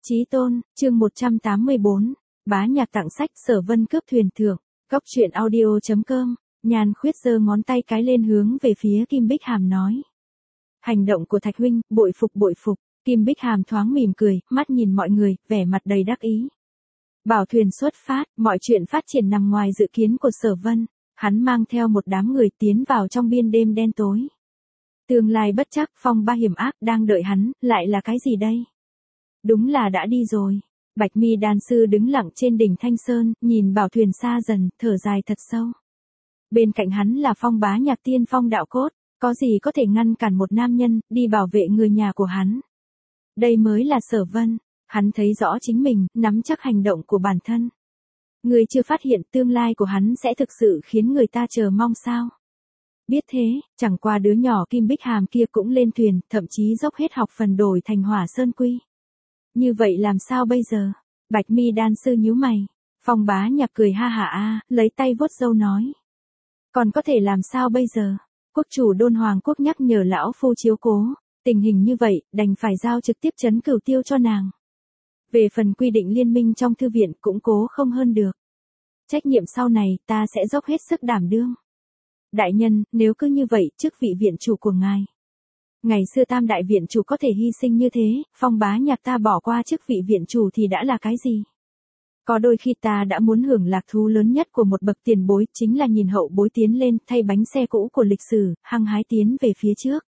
Chí tôn, chương 184, bá nhạc tặng sách Sở Vân cướp thuyền thưởng, Cóc truyện audio.com, Nhan Khuyết giơ ngón tay cái lên hướng về phía Kim Bích Hàm nói. Hành động của Thạch huynh, bội phục, Kim Bích Hàm thoáng mỉm cười, mắt nhìn mọi người, vẻ mặt đầy đắc ý. Bảo thuyền xuất phát, mọi chuyện phát triển nằm ngoài dự kiến của Sở Vân, hắn mang theo một đám người tiến vào trong biên đêm đen tối. Tương lai bất chắc, phong ba hiểm ác đang đợi hắn, lại là cái gì đây? Đúng là đã đi rồi. Bạch Mi đan sư đứng lặng trên đỉnh Thanh Sơn, nhìn bảo thuyền xa dần, thở dài thật sâu. Bên cạnh hắn là Phong Bá Nhạc tiên phong đạo cốt, có gì có thể ngăn cản một nam nhân, đi bảo vệ người nhà của hắn. Đây mới là Sở Vân, hắn thấy rõ chính mình, nắm chắc hành động của bản thân. Người chưa phát hiện tương lai của hắn sẽ thực sự khiến người ta chờ mong sao? Biết thế, chẳng qua đứa nhỏ Kim Bích Hàm kia cũng lên thuyền, thậm chí dốc hết học phần đổi thành Hỏa Sơn Quy. Như vậy làm sao bây giờ? Bạch Mi đan sư nhíu mày. Phong Bá Nhạc cười ha hả lấy tay vuốt râu nói. Còn có thể làm sao bây giờ? Quốc chủ Đôn Hoàng Quốc nhắc nhở lão phu chiếu cố, tình hình như vậy, đành phải giao trực tiếp trấn Cửu Tiêu cho nàng. Về phần quy định liên minh trong thư viện cũng cố không hơn được. Trách nhiệm sau này ta sẽ dốc hết sức đảm đương. Đại nhân, nếu cứ như vậy, chức vị viện chủ của ngài. Ngày xưa Tam đại viện chủ có thể hy sinh như thế, Phong Bá Nhạc ta bỏ qua chức vị viện chủ thì đã là cái gì? Có đôi khi ta đã muốn hưởng lạc thú lớn nhất của một bậc tiền bối, chính là nhìn hậu bối tiến lên, thay bánh xe cũ của lịch sử, hăng hái tiến về phía trước.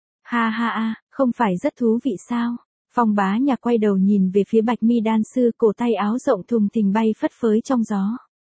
Ha, không phải rất thú vị sao? Phong Bá Nhạc quay đầu nhìn về phía Bạch Mi đan sư, cổ tay áo rộng thùng thình bay phất phới trong gió.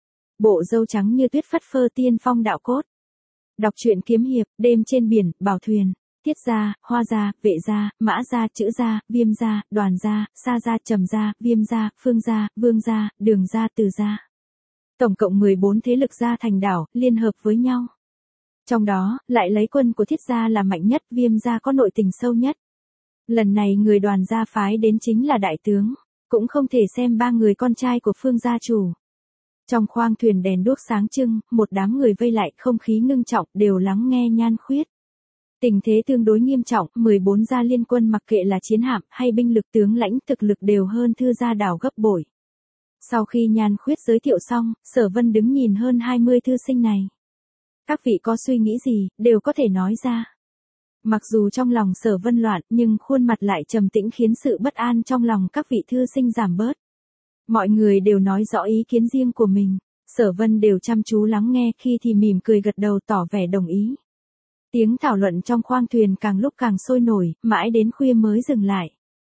Bộ râu trắng như tuyết phất phơ tiên phong đạo cốt. Đọc truyện kiếm hiệp, đêm trên biển, bảo thuyền. Tiết gia, Hoa gia, Vệ gia, Mã gia, Chữ gia, Viêm gia, Đoàn gia, Sa gia, Trầm gia, Viêm gia, Phương gia, Vương gia, Đường gia, Từ gia. Tổng cộng 14 thế lực gia thành đảo, liên hợp với nhau. Trong đó, lại lấy quân của Thiết gia là mạnh nhất, Viêm gia có nội tình sâu nhất. Lần này người Đoàn gia phái đến chính là đại tướng, cũng không thể xem ba người con trai của Phương gia chủ. Trong khoang thuyền đèn đuốc sáng trưng, một đám người vây lại, không khí ngưng trọng, đều lắng nghe Nhan Khuyết. Tình thế tương đối nghiêm trọng, 14 gia liên quân mặc kệ là chiến hạm hay binh lực tướng lãnh thực lực đều hơn Thư gia đảo gấp bội. Sau khi Nhan Khuyết giới thiệu xong, Sở Vân đứng nhìn hơn 20 thư sinh này. Các vị có suy nghĩ gì, đều có thể nói ra. Mặc dù trong lòng Sở Vân loạn, nhưng khuôn mặt lại trầm tĩnh khiến sự bất an trong lòng các vị thư sinh giảm bớt. Mọi người đều nói rõ ý kiến riêng của mình, Sở Vân đều chăm chú lắng nghe, khi thì mỉm cười gật đầu tỏ vẻ đồng ý. Tiếng thảo luận trong khoang thuyền càng lúc càng sôi nổi, mãi đến khuya mới dừng lại.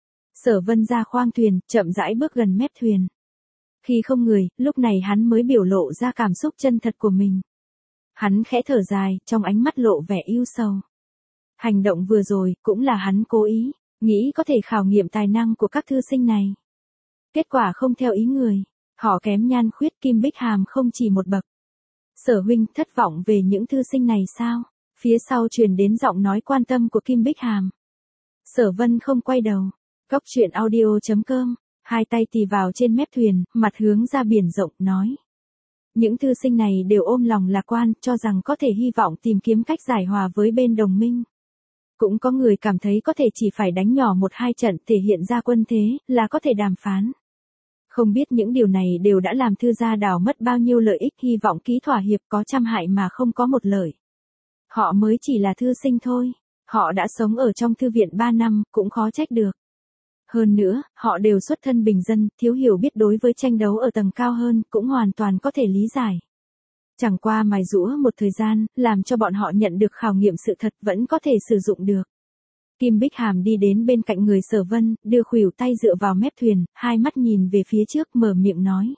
Sở Vân ra khoang thuyền, chậm rãi bước gần mép thuyền. Khi không người, lúc này hắn mới biểu lộ ra cảm xúc chân thật của mình. Hắn khẽ thở dài, trong ánh mắt lộ vẻ ưu sầu. Hành động vừa rồi, cũng là hắn cố ý, nghĩ có thể khảo nghiệm tài năng của các thư sinh này. Kết quả không theo ý người, họ kém Nhan Khuyết, Kim Bích Hàm không chỉ một bậc. Sở huynh thất vọng về những thư sinh này sao? Phía sau truyền đến giọng nói quan tâm của Kim Bích Hàm. Sở Vân không quay đầu. Cóc truyện audio.com, hai tay tì vào trên mép thuyền, mặt hướng ra biển rộng, nói. Những thư sinh này đều ôm lòng lạc quan, cho rằng có thể hy vọng tìm kiếm cách giải hòa với bên đồng minh. Cũng có người cảm thấy có thể chỉ phải đánh nhỏ 1-2 trận thể hiện ra quân thế, là có thể đàm phán. Không biết những điều này đều đã làm Thư gia đảo mất bao nhiêu lợi ích, hy vọng ký thỏa hiệp có trăm hại mà không có một lợi. Họ mới chỉ là thư sinh thôi, họ đã sống ở trong thư viện 3 năm, cũng khó trách được. Hơn nữa, họ đều xuất thân bình dân, thiếu hiểu biết đối với tranh đấu ở tầng cao hơn, cũng hoàn toàn có thể lý giải. Chẳng qua mài giũa một thời gian, làm cho bọn họ nhận được khảo nghiệm sự thật vẫn có thể sử dụng được. Kim Bích Hàm đi đến bên cạnh người Sở Vân, đưa khuỷu tay dựa vào mép thuyền, hai mắt nhìn về phía trước, mở miệng nói.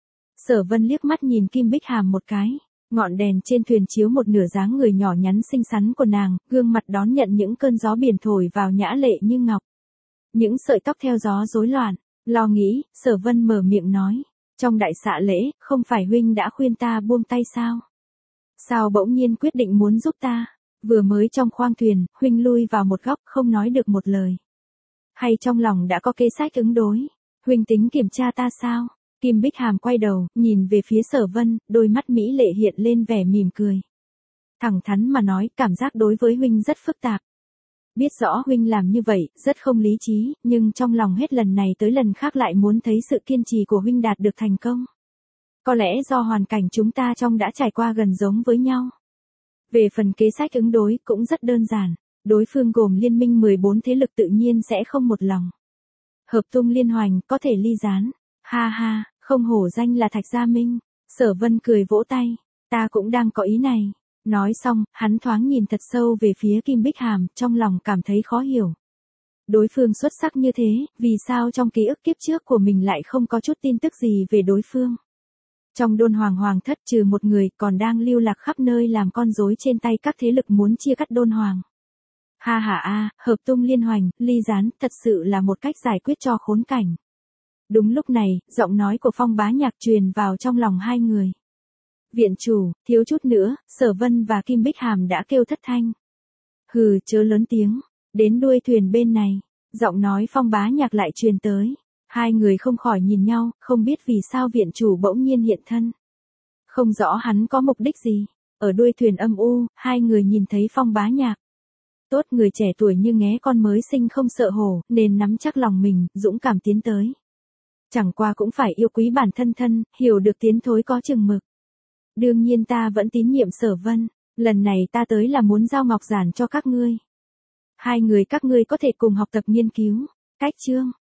Sở Vân liếc mắt nhìn Kim Bích Hàm một cái. Ngọn đèn trên thuyền chiếu một nửa dáng người nhỏ nhắn xinh xắn của nàng, gương mặt đón nhận những cơn gió biển thổi vào nhã lệ như ngọc. Những sợi tóc theo gió rối loạn, lo nghĩ, Sở Vân mở miệng nói. Trong đại xạ lễ, không phải huynh đã khuyên ta buông tay sao? Sao bỗng nhiên quyết định muốn giúp ta? Vừa mới trong khoang thuyền, huynh lui vào một góc không nói được một lời. Hay trong lòng đã có kế sách ứng đối? Huynh tính kiểm tra ta sao? Kim Bích Hàm quay đầu, nhìn về phía Sở Vân, đôi mắt mỹ lệ hiện lên vẻ mỉm cười. Thẳng thắn mà nói, cảm giác đối với huynh rất phức tạp. Biết rõ huynh làm như vậy, rất không lý trí, nhưng trong lòng hết lần này tới lần khác lại muốn thấy sự kiên trì của huynh đạt được thành công. Có lẽ do hoàn cảnh chúng ta trong đã trải qua gần giống với nhau. Về phần kế sách ứng đối cũng rất đơn giản, đối phương gồm liên minh 14 thế lực tự nhiên sẽ không một lòng. Hợp tung liên hoành, có thể ly gián. Ha ha, không hổ danh là Thạch Gia Minh. Sở Vân cười vỗ tay, ta cũng đang có ý này. Nói xong, hắn thoáng nhìn thật sâu về phía Kim Bích Hàm, trong lòng cảm thấy khó hiểu. Đối phương xuất sắc như thế, vì sao trong ký ức kiếp trước của mình lại không có chút tin tức gì về đối phương? Trong Đôn Hoàng Hoàng thất trừ một người còn đang lưu lạc khắp nơi làm con rối trên tay các thế lực muốn chia cắt Đôn Hoàng. Ha ha a, hợp tung liên hoành, ly gián, thật sự là một cách giải quyết cho khốn cảnh. Đúng lúc này, giọng nói của Phong Bá Nhạc truyền vào trong lòng hai người. Viện chủ, thiếu chút nữa, Sở Vân và Kim Bích Hàm đã kêu thất thanh. Hừ, chớ lớn tiếng, đến đuôi thuyền bên này, giọng nói Phong Bá Nhạc lại truyền tới. Hai người không khỏi nhìn nhau, không biết vì sao viện chủ bỗng nhiên hiện thân. Không rõ hắn có mục đích gì. Ở đuôi thuyền âm u, hai người nhìn thấy Phong Bá Nhạc. Tốt, người trẻ tuổi như nghé con mới sinh không sợ hổ, nên nắm chắc lòng mình, dũng cảm tiến tới. Chẳng qua cũng phải yêu quý bản thân thân, hiểu được tiến thối có chừng mực. Đương nhiên ta vẫn tín nhiệm Sở Vân, lần này ta tới là muốn giao ngọc giản cho các ngươi. Hai người các ngươi có thể cùng học tập nghiên cứu. Cách chương